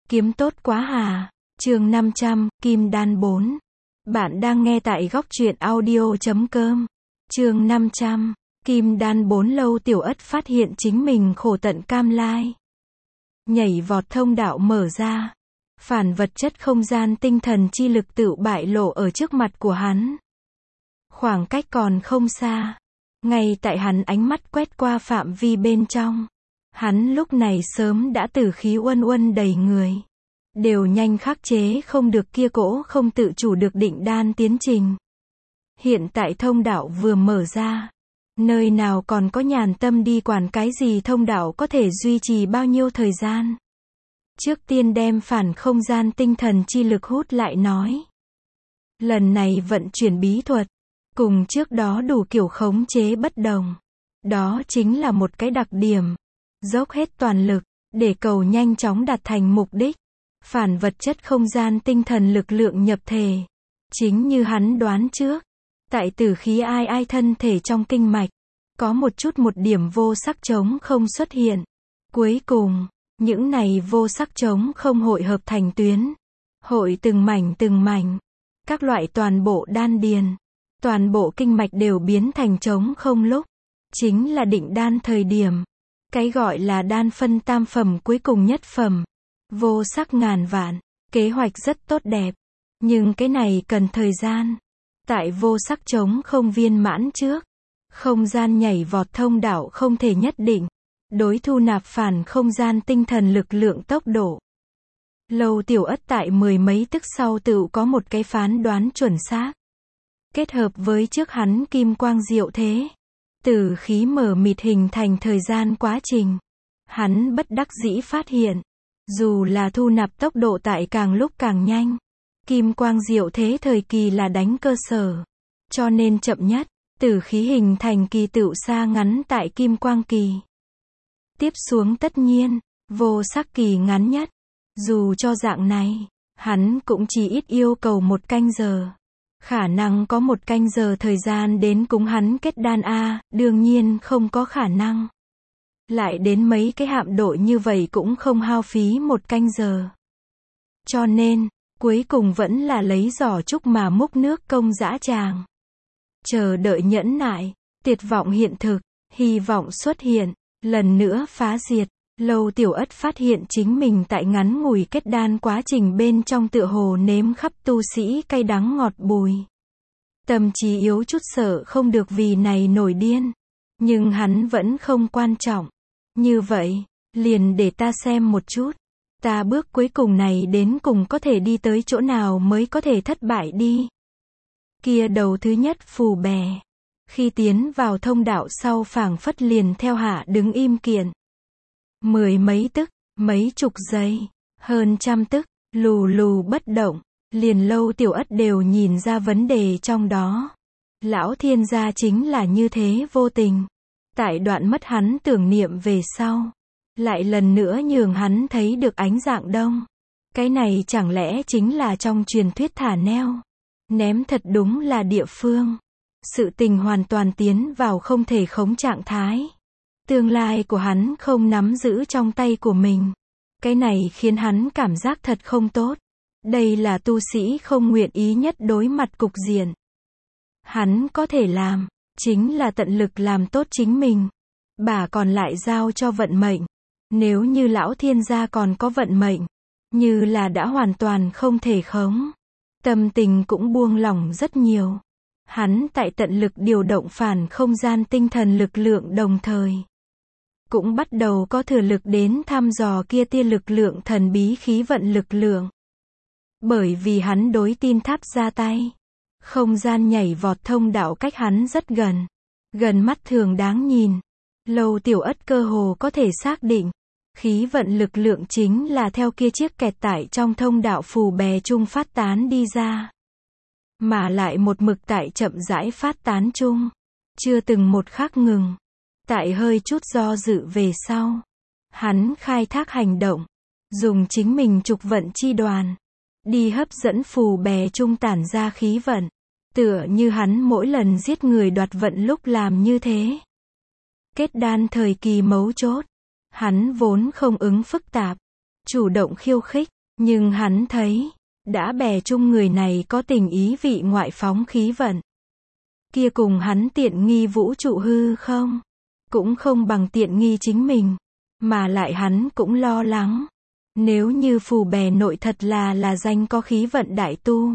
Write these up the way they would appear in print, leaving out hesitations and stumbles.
Kiếm tốt quá hà. Chương 500, Kim Đan 4. Bạn đang nghe tại góc truyện audio.com. Chương 500, Kim Đan 4. Lâu Tiểu Ất phát hiện chính mình khổ tận cam lai. Nhảy vọt thông đạo mở ra. Phản vật chất không gian tinh thần chi lực tự bại lộ ở trước mặt của hắn. Khoảng cách còn không xa. Ngay tại hắn ánh mắt quét qua phạm vi bên trong. Hắn lúc này sớm đã tử khí uân uân đầy người. Đều nhanh khắc chế không được kia cỗ không tự chủ được định đan tiến trình. Hiện tại thông đạo vừa mở ra. Nơi nào còn có nhàn tâm đi quản cái gì thông đạo có thể duy trì bao nhiêu thời gian. Trước tiên đem phản không gian tinh thần chi lực hút lại nói. Lần này vận chuyển bí thuật. Cùng trước đó đủ kiểu khống chế bất đồng. Đó chính là một cái đặc điểm. Dốc hết toàn lực, để cầu nhanh chóng đạt thành mục đích. Phản vật chất không gian tinh thần lực lượng nhập thể. Chính như hắn đoán trước. Tại tử khí ai thân thể trong kinh mạch. Có một điểm vô sắc trống không xuất hiện. Cuối cùng, những này vô sắc trống không hội hợp thành tuyến. Hội từng mảnh. Các loại toàn bộ đan điền. Toàn bộ kinh mạch đều biến thành trống không lúc. Chính là định đan thời điểm. Cái gọi là đan phân tam phẩm cuối cùng nhất phẩm. Vô sắc ngàn vạn. Kế hoạch rất tốt đẹp. Nhưng cái này cần thời gian. Tại vô sắc trống không viên mãn trước. Không gian nhảy vọt thông đạo không thể nhất định. Đối thu nạp phản không gian tinh thần lực lượng tốc độ. Lâu Tiểu Ất tại mười mấy tức sau tự có một cái phán đoán chuẩn xác. Kết hợp với trước hắn kim quang diệu thế. Tử khí mở mịt hình thành thời gian quá trình. Hắn bất đắc dĩ phát hiện. Dù là thu nạp tốc độ tại càng lúc càng nhanh. Kim quang diệu thế thời kỳ là đánh cơ sở. Cho nên chậm nhất, tử khí hình thành kỳ tựu xa ngắn tại kim quang kỳ. Tiếp xuống tất nhiên, vô sắc kỳ ngắn nhất. Dù cho dạng này, hắn cũng chỉ ít yêu cầu 1 canh giờ. Khả năng có 1 canh giờ thời gian đến cúng hắn kết đan A, đương nhiên không có khả năng. Lại đến mấy cái hạm đội như vậy cũng không hao phí 1 canh giờ. Cho nên, cuối cùng vẫn là lấy giỏ trúc mà múc nước công dã tràng. Chờ đợi nhẫn nại, tuyệt vọng hiện thực, hy vọng xuất hiện, lần nữa phá diệt. Lâu Tiểu Ất phát hiện chính mình tại ngắn ngủi kết đan quá trình bên trong tựa hồ nếm khắp tu sĩ cay đắng ngọt bùi. Tâm trí yếu chút sợ không được vì này nổi điên. Nhưng hắn vẫn không quan trọng. Như vậy, liền để ta xem một chút. Ta bước cuối cùng này đến cùng có thể đi tới chỗ nào mới có thể thất bại đi. Kia đầu thứ nhất phù bè. Khi tiến vào thông đạo sau phảng phất liền theo hạ đứng im kiện. 10 mấy tức, mấy chục giây, hơn trăm tức, lù bất động, liền Lâu Tiểu Ất đều nhìn ra vấn đề trong đó. Lão thiên gia chính là như thế vô tình. Tại đoạn mất hắn tưởng niệm về sau. Lại lần nữa nhường hắn thấy được ánh dạng đông. Cái này chẳng lẽ chính là trong truyền thuyết thả neo. Ném thật đúng là địa phương. Sự tình hoàn toàn tiến vào không thể khống trạng thái. Tương lai của hắn không nắm giữ trong tay của mình. Cái này khiến hắn cảm giác thật không tốt. Đây là tu sĩ không nguyện ý nhất đối mặt cục diện. Hắn có thể làm, chính là tận lực làm tốt chính mình. Bà còn lại giao cho vận mệnh. Nếu như lão thiên gia còn có vận mệnh, như là đã hoàn toàn không thể khống. Tâm tình cũng buông lỏng rất nhiều. Hắn tại tận lực điều động phản không gian tinh thần lực lượng đồng thời. Cũng bắt đầu có thừa lực đến thăm dò kia tia lực lượng thần bí khí vận lực lượng. Bởi vì hắn đối tin tháp ra tay. Không gian nhảy vọt thông đạo cách hắn rất gần. Gần mắt thường đáng nhìn. Lâu Tiểu Ất cơ hồ có thể xác định. Khí vận lực lượng chính là theo kia chiếc kẹt tải trong thông đạo phù bè chung phát tán đi ra. Mà lại một mực tại chậm rãi phát tán chung. Chưa từng một khắc ngừng. Tại hơi chút do dự về sau. Hắn khai thác hành động. Dùng chính mình trục vận chi đoàn. Đi hấp dẫn phù bè chung tản ra khí vận. Tựa như hắn mỗi lần giết người đoạt vận lúc làm như thế. Kết đan thời kỳ mấu chốt. Hắn vốn không ứng phức tạp. Chủ động khiêu khích. Nhưng hắn thấy, đã bè chung người này có tình ý vị ngoại phóng khí vận. Kia cùng hắn tiện nghi vũ trụ hư không? Cũng không bằng tiện nghi chính mình. Mà lại hắn cũng lo lắng. Nếu như phù bè nội thật là danh có khí vận đại tu.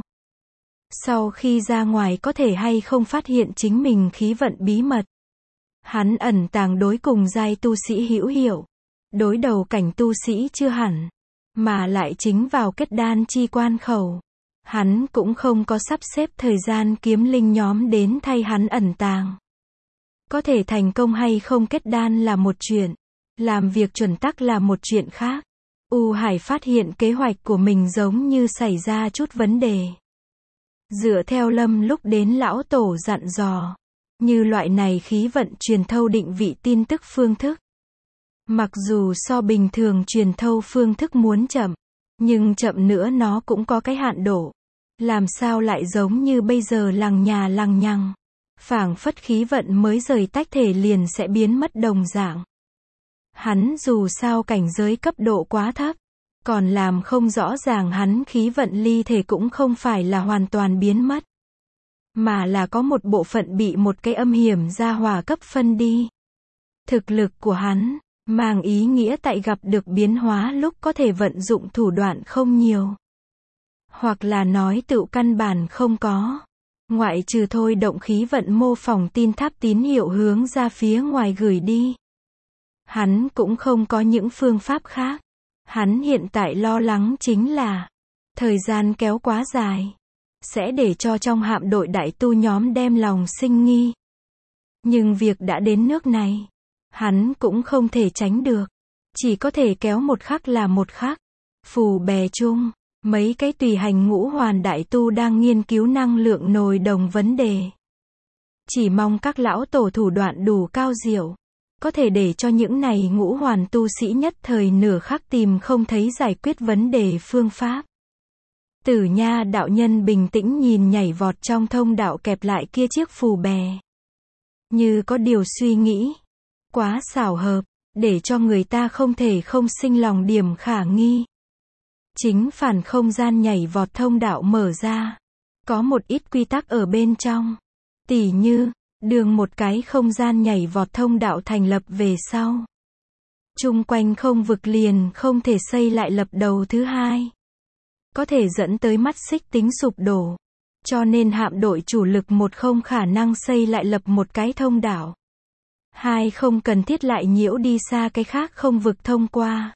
Sau khi ra ngoài có thể hay không phát hiện chính mình khí vận bí mật. Hắn ẩn tàng đối cùng giai tu sĩ hữu hiệu. Đối đầu cảnh tu sĩ chưa hẳn. Mà lại chính vào kết đan chi quan khẩu. Hắn cũng không có sắp xếp thời gian kiếm linh nhóm đến thay hắn ẩn tàng. Có thể thành công hay không kết đan là một chuyện. Làm việc chuẩn tắc là một chuyện khác. U Hải phát hiện kế hoạch của mình giống như xảy ra chút vấn đề. Dựa theo Lâm lúc đến lão tổ dặn dò. Như loại này khí vận truyền thâu định vị tin tức phương thức. Mặc dù so bình thường truyền thâu phương thức muốn chậm. Nhưng chậm nữa nó cũng có cái hạn độ. Làm sao lại giống như bây giờ lằng nhà lằng nhằng. Phảng phất khí vận mới rời tách thể liền sẽ biến mất đồng dạng. Hắn dù sao cảnh giới cấp độ quá thấp. Còn làm không rõ ràng hắn khí vận ly thể cũng không phải là hoàn toàn biến mất. Mà là có một bộ phận bị một cái âm hiểm gia hỏa cấp phân đi. Thực lực của hắn, mang ý nghĩa tại gặp được biến hóa lúc có thể vận dụng thủ đoạn không nhiều. Hoặc là nói tự căn bản không có. Ngoại trừ thôi động khí vận mô phỏng tin tháp tín hiệu hướng ra phía ngoài gửi đi. Hắn cũng không có những phương pháp khác. Hắn hiện tại lo lắng chính là thời gian kéo quá dài. Sẽ để cho trong hạm đội đại tu nhóm đem lòng sinh nghi. Nhưng việc đã đến nước này. Hắn cũng không thể tránh được. Chỉ có thể kéo một khắc là một khắc. Phù bè chung. Mấy cái tùy hành ngũ hoàn đại tu đang nghiên cứu năng lượng nồi đồng vấn đề. Chỉ mong các lão tổ thủ đoạn đủ cao diệu. Có thể để cho những này ngũ hoàn tu sĩ nhất thời nửa khắc tìm không thấy giải quyết vấn đề phương pháp. Tử Nha đạo nhân bình tĩnh nhìn nhảy vọt trong thông đạo kẹp lại kia chiếc phù bè. Như có điều suy nghĩ. Quá xảo hợp, để cho người ta không thể không sinh lòng điểm khả nghi. Chính phản không gian nhảy vọt thông đạo mở ra. Có một ít quy tắc ở bên trong. Tỉ như, đường một cái không gian nhảy vọt thông đạo thành lập về sau. Chung quanh không vực liền không thể xây lại lập đầu thứ hai. Có thể dẫn tới mắt xích tính sụp đổ. Cho nên hạm đội chủ lực một không khả năng xây lại lập một cái thông đạo. Hai không cần thiết lại nhiễu đi xa cái khác không vực thông qua.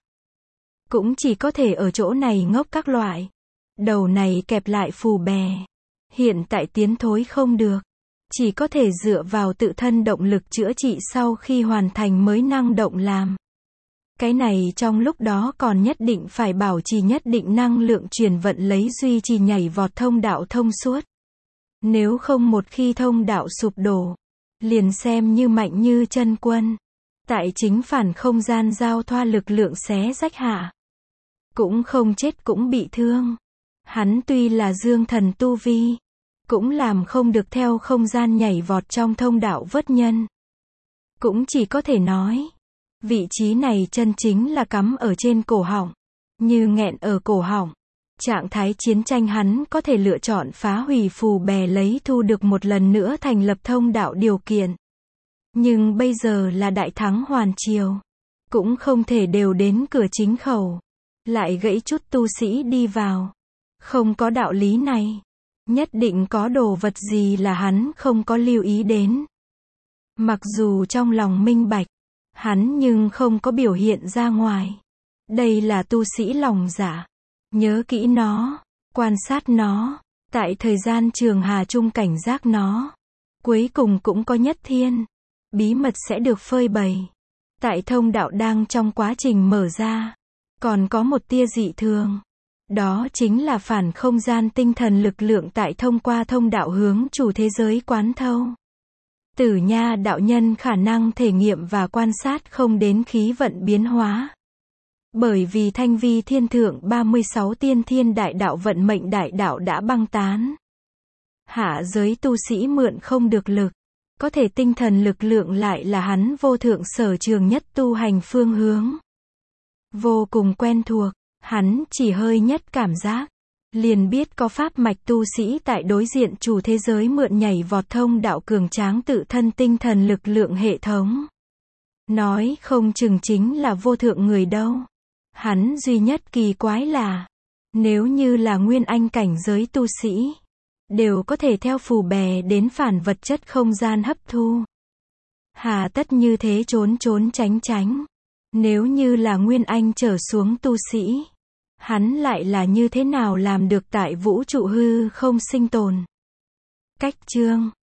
Cũng chỉ có thể ở chỗ này ngốc các loại. Đầu này kẹp lại phù bè. Hiện tại tiến thối không được. Chỉ có thể dựa vào tự thân động lực chữa trị sau khi hoàn thành mới năng động làm. Cái này trong lúc đó còn nhất định phải bảo trì nhất định năng lượng truyền vận lấy duy trì nhảy vọt thông đạo thông suốt. Nếu không một khi thông đạo sụp đổ, liền xem như mạnh như chân quân. Tại chính phản không gian giao thoa lực lượng xé rách hạ. Cũng không chết cũng bị thương. Hắn tuy là dương thần tu vi. Cũng làm không được theo không gian nhảy vọt trong thông đạo vớt nhân. Cũng chỉ có thể nói. Vị trí này chân chính là cắm ở trên cổ họng. Như nghẹn ở cổ họng. Trạng thái chiến tranh hắn có thể lựa chọn phá hủy phù bè lấy thu được một lần nữa thành lập thông đạo điều kiện. Nhưng bây giờ là đại thắng hoàn triều. Cũng không thể đều đến cửa chính khẩu. Lại gãy chút tu sĩ đi vào. Không có đạo lý này. Nhất định có đồ vật gì là hắn không có lưu ý đến. Mặc dù trong lòng minh bạch. Hắn nhưng không có biểu hiện ra ngoài. Đây là tu sĩ lòng dạ. Nhớ kỹ nó. Quan sát nó. Tại thời gian trường hà trung cảnh giác nó. Cuối cùng cũng có nhất thiên. Bí mật sẽ được phơi bày. Tại thông đạo đang trong quá trình mở ra. Còn có một tia dị thường. Đó chính là phản không gian tinh thần lực lượng tại thông qua thông đạo hướng chủ thế giới quán thâu. Tử Nha đạo nhân khả năng thể nghiệm và quan sát không đến khí vận biến hóa. Bởi vì thanh vi thiên thượng 36 tiên thiên đại đạo vận mệnh đại đạo đã băng tán. Hạ giới tu sĩ mượn không được lực. Có thể tinh thần lực lượng lại là hắn vô thượng sở trường nhất tu hành phương hướng. Vô cùng quen thuộc. Hắn chỉ hơi nhất cảm giác, liền biết có pháp mạch tu sĩ tại đối diện chủ thế giới mượn nhảy vọt thông đạo cường tráng tự thân tinh thần lực lượng hệ thống. Nói không chừng chính là vô thượng người đâu. Hắn duy nhất kỳ quái là, nếu như là nguyên anh cảnh giới tu sĩ, đều có thể theo phù bè đến phản vật chất không gian hấp thu. Hà tất như thế trốn trốn tránh tránh. Nếu như là nguyên anh trở xuống tu sĩ, hắn lại là như thế nào làm được tại vũ trụ hư không sinh tồn. Cách chương